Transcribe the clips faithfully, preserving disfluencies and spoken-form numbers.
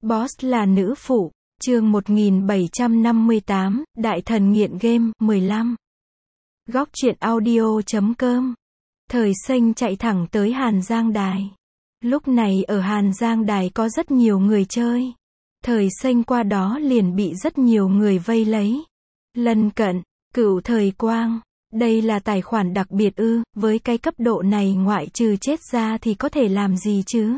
Boss là nữ phụ. Chương một nghìn bảy trăm năm mươi tám, Đại thần nghiện game, mười lăm. Góc truyện audio chấm com. Thời Xanh chạy thẳng tới Hàn Giang Đài. Lúc này ở Hàn Giang Đài có rất nhiều người chơi. Thời Xanh qua đó liền bị rất nhiều người vây lấy. Lân cận, Cửu Thời Quang. Đây là tài khoản đặc biệt ư, với cái cấp độ này ngoại trừ chết ra thì có thể làm gì chứ?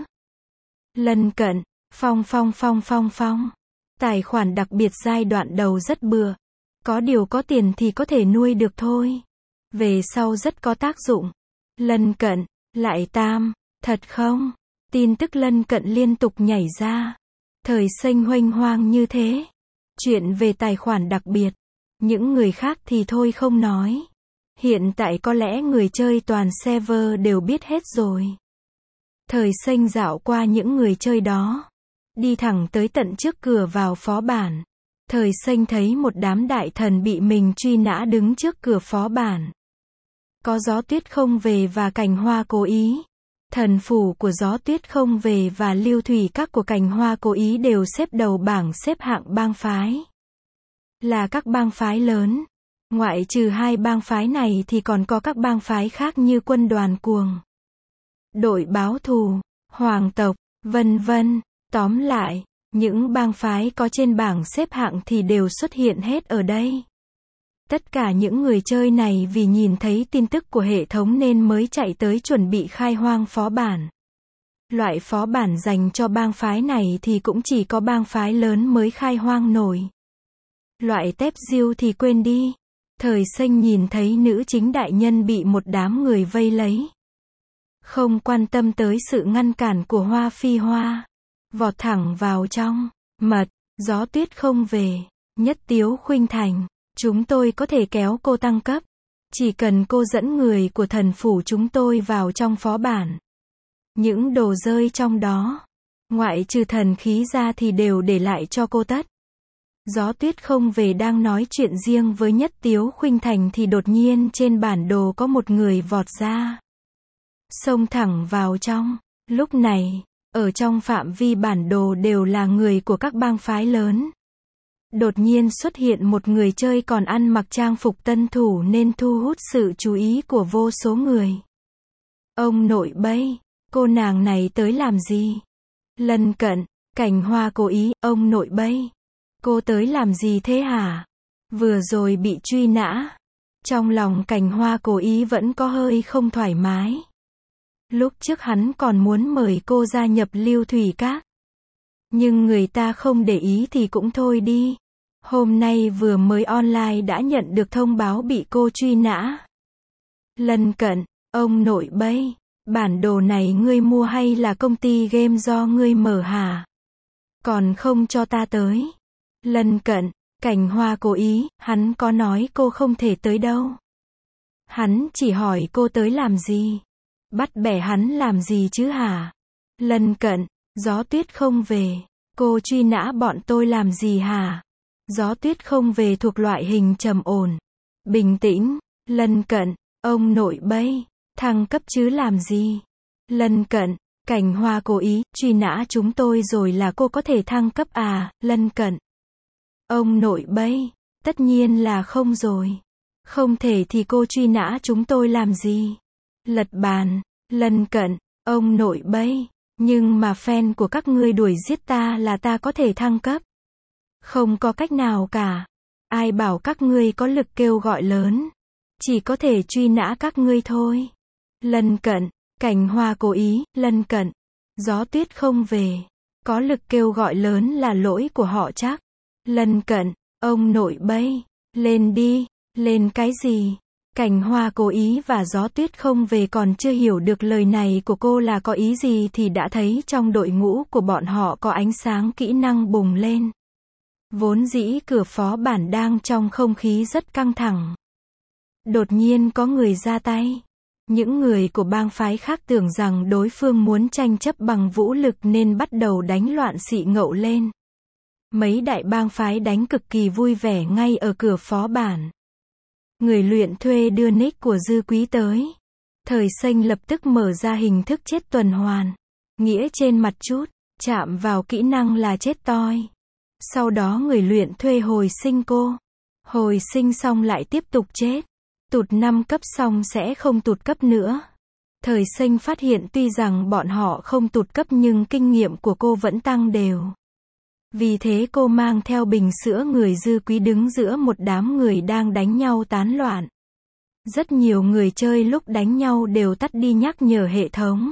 Lân cận, Phong Phong Phong Phong Phong. Tài khoản đặc biệt giai đoạn đầu rất bừa. Có điều có tiền thì có thể nuôi được thôi. Về sau rất có tác dụng. Lân cận, lại Tam, thật không? Tin tức lân cận liên tục nhảy ra. Thời Xanh huênh hoang như thế. Chuyện về tài khoản đặc biệt. Những người khác thì thôi không nói. Hiện tại có lẽ người chơi toàn server đều biết hết rồi. Thời Xanh dạo qua những người chơi đó. Đi thẳng tới tận trước cửa vào phó bản. Thời Xanh thấy một đám đại thần bị mình truy nã đứng trước cửa phó bản. Có Gió Tuyết Không Về và Cành Hoa Cố Ý. Thần phủ của Gió Tuyết Không Về và Lưu Thủy Các của Cành Hoa Cố Ý đều xếp đầu bảng xếp hạng bang phái. Là các bang phái lớn. Ngoại trừ hai bang phái này thì còn có các bang phái khác như Quân Đoàn Cuồng, Đội Báo Thù, Hoàng Tộc, vân vân. Tóm lại, những bang phái có trên bảng xếp hạng thì đều xuất hiện hết ở đây. Tất cả những người chơi này vì nhìn thấy tin tức của hệ thống nên mới chạy tới chuẩn bị khai hoang phó bản. Loại phó bản dành cho bang phái này thì cũng chỉ có bang phái lớn mới khai hoang nổi. Loại tép diêu thì quên đi. Thời Xanh nhìn thấy nữ chính đại nhân bị một đám người vây lấy. Không quan tâm tới sự ngăn cản của Hoa Phi Hoa. Vọt thẳng vào trong. Mật, Gió Tuyết Không Về, Nhất Tiếu Khuynh Thành. Chúng tôi có thể kéo cô tăng cấp. Chỉ cần cô dẫn người của thần phủ chúng tôi vào trong phó bản. Những đồ rơi trong đó, ngoại trừ thần khí ra thì đều để lại cho cô tất. Gió Tuyết Không Về đang nói chuyện riêng với Nhất Tiếu Khuynh Thành thì đột nhiên trên bản đồ có một người vọt ra. Xông thẳng vào trong. Lúc này, ở trong phạm vi bản đồ đều là người của các bang phái lớn. Đột nhiên xuất hiện một người chơi còn ăn mặc trang phục tân thủ nên thu hút sự chú ý của vô số người. Ông nội bây, cô nàng này tới làm gì? Lân cận, Cành Hoa Cố Ý, ông nội bây. Cô tới làm gì thế hả? Vừa rồi bị truy nã. Trong lòng Cành Hoa Cố Ý vẫn có hơi không thoải mái. Lúc trước hắn còn muốn mời cô gia nhập Lưu Thủy Các. Nhưng người ta không để ý thì cũng thôi đi. Hôm nay vừa mới online đã nhận được thông báo bị cô truy nã. Lân cận, ông nội bây. Bản đồ này ngươi mua hay là công ty game do ngươi mở hả? Còn không cho ta tới. Lân cận, Cành Hoa Cố Ý, hắn có nói cô không thể tới đâu. Hắn chỉ hỏi cô tới làm gì? Bắt bẻ hắn làm gì chứ hả? Lân cận, Gió Tuyết Không Về, cô truy nã bọn tôi làm gì hả? Gió Tuyết Không Về thuộc loại hình trầm ổn, bình tĩnh. Lân cận, ông nội bây, thăng cấp chứ làm gì? Lân cận, Cành Hoa Cố Ý, truy nã chúng tôi rồi là cô có thể thăng cấp à? Lân cận, ông nội bây, tất nhiên là không rồi. Không thể thì cô truy nã chúng tôi làm gì? Lật bàn, Lân cận, ông nội bây, nhưng mà fan của các ngươi đuổi giết ta là ta có thể thăng cấp. Không có cách nào cả. Ai bảo các ngươi có lực kêu gọi lớn. Chỉ có thể truy nã các ngươi thôi. Lân cận, Cành Hoa Cố Ý, Lân cận, Gió Tuyết Không Về. Có lực kêu gọi lớn là lỗi của họ chắc. Lân cận, ông nội bây, lên đi, lên cái gì? Cành Hoa Cố Ý và Gió Tuyết Không Về còn chưa hiểu được lời này của cô là có ý gì thì đã thấy trong đội ngũ của bọn họ có ánh sáng kỹ năng bùng lên. Vốn dĩ cửa phó bản đang trong không khí rất căng thẳng. Đột nhiên có người ra tay. Những người của bang phái khác tưởng rằng đối phương muốn tranh chấp bằng vũ lực nên bắt đầu đánh loạn xị ngậu lên. Mấy đại bang phái đánh cực kỳ vui vẻ ngay ở cửa phó bản. Người luyện thuê đưa nick của Dư Quý tới. Thời Xanh lập tức mở ra hình thức chết tuần hoàn. Nghĩa trên mặt chút. chạm vào kỹ năng là chết toi. Sau đó người luyện thuê hồi sinh cô. Hồi sinh xong lại tiếp tục chết. Tụt năm cấp xong sẽ không tụt cấp nữa. Thời sinh phát hiện tuy rằng bọn họ không tụt cấp nhưng kinh nghiệm của cô vẫn tăng đều. Vì thế cô mang theo bình sữa người Dư Quý đứng giữa một đám người đang đánh nhau tán loạn. Rất nhiều người chơi lúc đánh nhau đều tắt đi nhắc nhở hệ thống.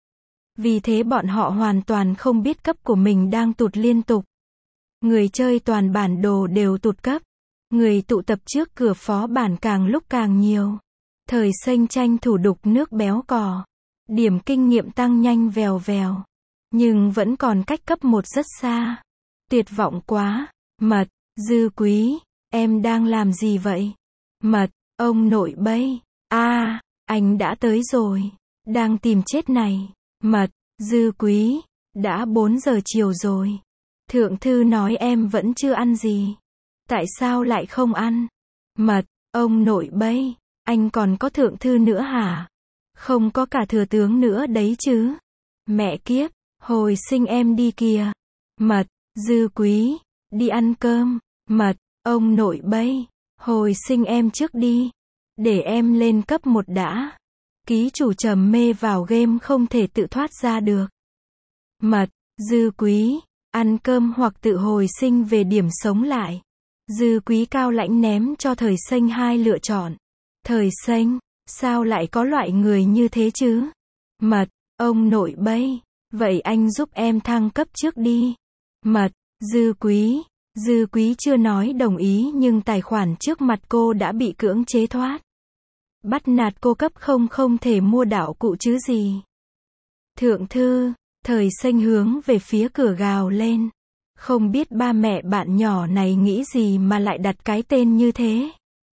Vì thế bọn họ hoàn toàn không biết cấp của mình đang tụt liên tục. Người chơi toàn bản đồ đều tụt cấp. Người tụ tập trước cửa phó bản càng lúc càng nhiều. Thời sinh tranh thủ đục nước béo cò. Điểm kinh nghiệm tăng nhanh vèo vèo. Nhưng vẫn còn cách cấp một rất xa. Tuyệt vọng quá. Mật, Dư Quý, em đang làm gì vậy? Mật, ông nội bây. A, à, anh đã tới rồi. Đang tìm chết này. Mật, Dư Quý, đã bốn giờ chiều rồi. Thượng thư nói em vẫn chưa ăn gì. Tại sao lại không ăn? Mật, ông nội bây, anh còn có thượng thư nữa hả? Không có cả thừa tướng nữa đấy chứ. Mẹ kiếp, hồi sinh em đi kìa. Mật, Dư Quý, đi ăn cơm. Mật, ông nội bây, hồi sinh em trước đi. Để em lên cấp một đã. Ký chủ trầm mê vào game không thể tự thoát ra được. Mật, Dư Quý, ăn cơm hoặc tự hồi sinh về điểm sống lại. Dư Quý cao lãnh ném cho thời sinh hai lựa chọn. Thời sinh, sao lại có loại người như thế chứ? Mật, ông nội bây, vậy anh giúp em thăng cấp trước đi. Mật, Dư Quý, Dư Quý chưa nói đồng ý nhưng tài khoản trước mặt cô đã bị cưỡng chế thoát. Bắt nạt cô cấp không không thể mua đạo cụ chứ gì. Thượng thư, thời sinh hướng về phía cửa gào lên. Không biết ba mẹ bạn nhỏ này nghĩ gì mà lại đặt cái tên như thế.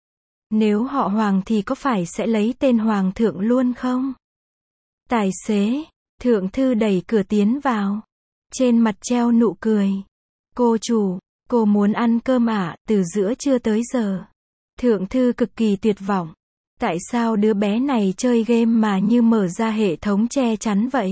Nếu họ Hoàng thì có phải sẽ lấy tên Hoàng thượng luôn không? Tài xế, thượng thư đẩy cửa tiến vào. Trên mặt treo nụ cười. Cô chủ, cô muốn ăn cơm ạ, à, từ giữa trưa tới giờ. Thượng thư cực kỳ tuyệt vọng. Tại sao đứa bé này chơi game mà như mở ra hệ thống che chắn vậy?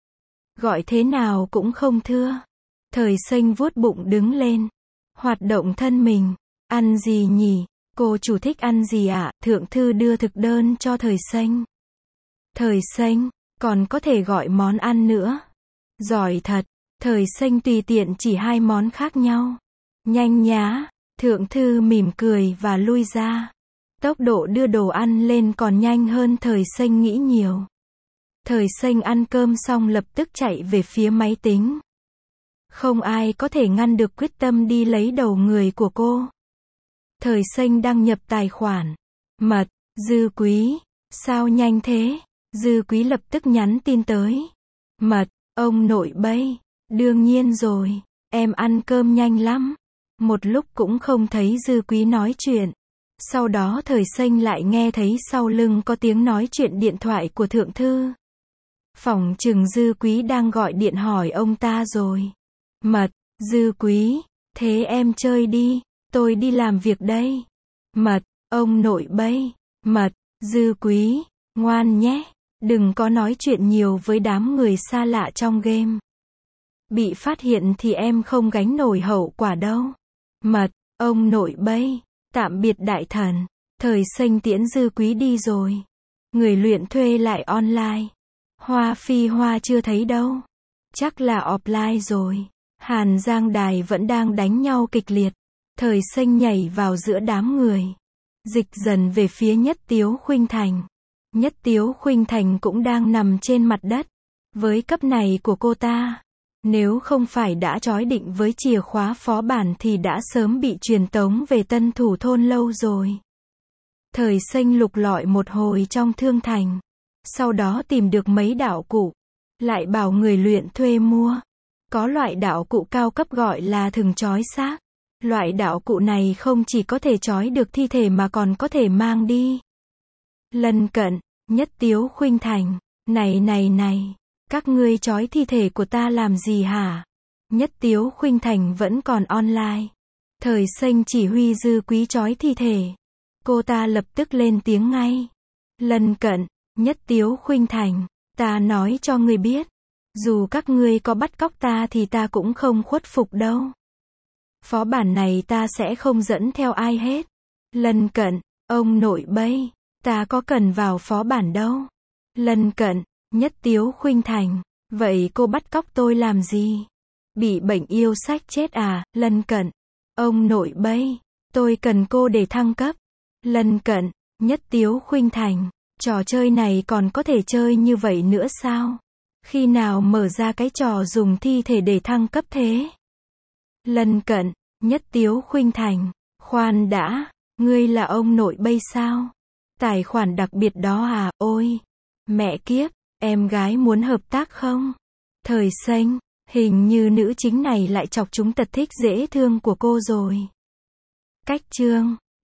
Gọi thế nào cũng không thưa. Thời sinh vuốt bụng đứng lên. Hoạt động thân mình. Ăn gì nhỉ? Cô chủ thích ăn gì ạ? À? Thượng thư đưa thực đơn cho thời sinh. Thời sinh, còn có thể gọi món ăn nữa. Giỏi thật. Thời sinh tùy tiện chỉ hai món khác nhau. Nhanh nhá. Thượng thư mỉm cười và lui ra. Tốc độ đưa đồ ăn lên còn nhanh hơn thời sinh nghĩ nhiều. Thời sinh ăn cơm xong lập tức chạy về phía máy tính. Không ai có thể ngăn được quyết tâm đi lấy đầu người của cô. Thời sinh đăng nhập tài khoản. Mật, Dư Quý, sao nhanh thế? Dư Quý lập tức nhắn tin tới. Mật, ông nội bây, đương nhiên rồi, em ăn cơm nhanh lắm. Một lúc cũng không thấy Dư Quý nói chuyện. Sau đó thời sinh lại nghe thấy sau lưng có tiếng nói chuyện điện thoại của thượng thư. Phỏng chừng Dư Quý đang gọi điện hỏi ông ta rồi. Mật, Dư Quý, thế em chơi đi, tôi đi làm việc đây. Mật, ông nội bây. Mật, Dư Quý, ngoan nhé, đừng có nói chuyện nhiều với đám người xa lạ trong game. Bị phát hiện thì em không gánh nổi hậu quả đâu. Mật, ông nội bây. Tạm biệt đại thần. Thời sinh tiễn Dư Quý đi rồi. Người luyện thuê lại online. Hoa Phi Hoa chưa thấy đâu. Chắc là offline rồi. Hàn Giang Đài vẫn đang đánh nhau kịch liệt. Thời sinh nhảy vào giữa đám người. Dịch dần về phía Nhất Tiếu Khuynh Thành. Nhất Tiếu Khuynh Thành cũng đang nằm trên mặt đất. Với cấp này của cô ta, nếu không phải đã trói định với chìa khóa phó bản thì đã sớm bị truyền tống về Tân Thủ Thôn lâu rồi. Thời sinh lục lọi một hồi trong thương thành. Sau đó tìm được mấy đạo cụ. Lại bảo người luyện thuê mua. Có loại đạo cụ cao cấp gọi là thừng trói xác. Loại đạo cụ này không chỉ có thể trói được thi thể mà còn có thể mang đi. Lân cận, Nhất Tiếu Khuynh Thành. Này này này. Các ngươi trói thi thể của ta làm gì hả? Nhất Tiếu Khuynh Thành vẫn còn online. Thời sinh chỉ huy Dư Quý trói thi thể. Cô ta lập tức lên tiếng ngay. Lân cận, Nhất Tiếu Khuynh Thành. Ta nói cho ngươi biết. Dù các ngươi có bắt cóc ta thì ta cũng không khuất phục đâu. Phó bản này ta sẽ không dẫn theo ai hết. Lân Cận, ông nội bây, ta có cần vào phó bản đâu. Lân Cận, Nhất Tiếu khuynh thành, vậy cô bắt cóc tôi làm gì? Bị bệnh yêu sách chết à? Lân Cận, ông nội bây, tôi cần cô để thăng cấp. Lân Cận, Nhất Tiếu khuynh thành, trò chơi này còn có thể chơi như vậy nữa sao? Khi nào mở ra cái trò dùng thi thể để thăng cấp thế? Lân Cận, Nhất Tiếu khuynh thành, khoan đã, ngươi là ông nội bây sao? Tài khoản đặc biệt đó à? Ôi, mẹ kiếp, em gái muốn hợp tác không? Thời xanh, hình như nữ chính này lại chọc chúng tật thích dễ thương của cô rồi. Cách chương